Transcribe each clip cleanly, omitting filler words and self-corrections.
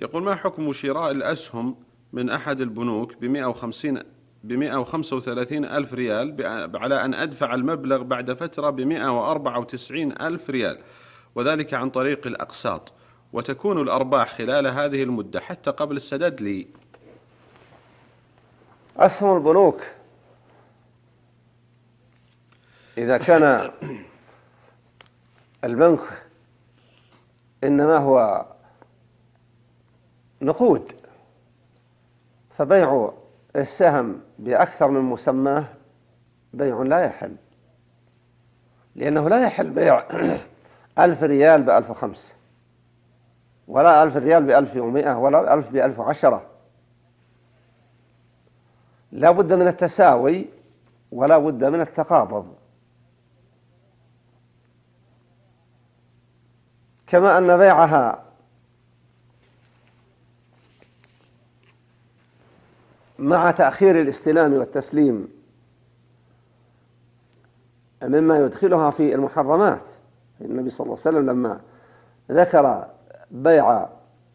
يقول: ما حكم شراء الأسهم من أحد البنوك ب135 ألف ريال، على أن أدفع المبلغ بعد فترة ب194 ألف ريال، وذلك عن طريق الأقساط، وتكون الأرباح خلال هذه المدة حتى قبل السداد لي؟ أسهم البنوك إذا كان البنك إنما هو نقود، فبيع السهم بأكثر من مسماه بيع لا يحل، لأنه لا يحل بيع 1000 ريال ب1500، ولا 1000 ريال ب1100، ولا 1000 ب1010. لا بد من التساوي ولا بد من التقابض. كما أن بيعها مع تأخير الاستلام والتسليم مما يدخلها في المحرمات. النبي صلى الله عليه وسلم لما ذكر بيع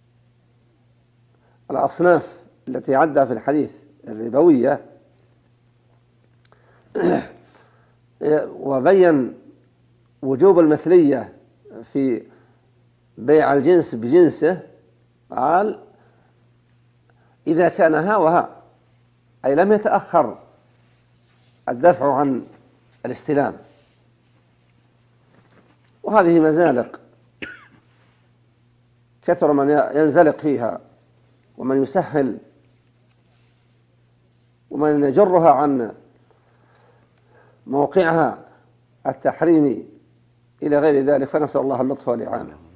الأصناف التي عدها في الحديث الربوية وبين وجوب المثلية في بيع الجنس بجنسه، قال: إذا كان ها وها، أي لم يتأخر الدفع عن الاستلام. وهذه مزالق كثر من ينزلق فيها، ومن يسهل، ومن يجرها عن موقعها التحريمي إلى غير ذلك، فنسأل الله اللطف والإعانة.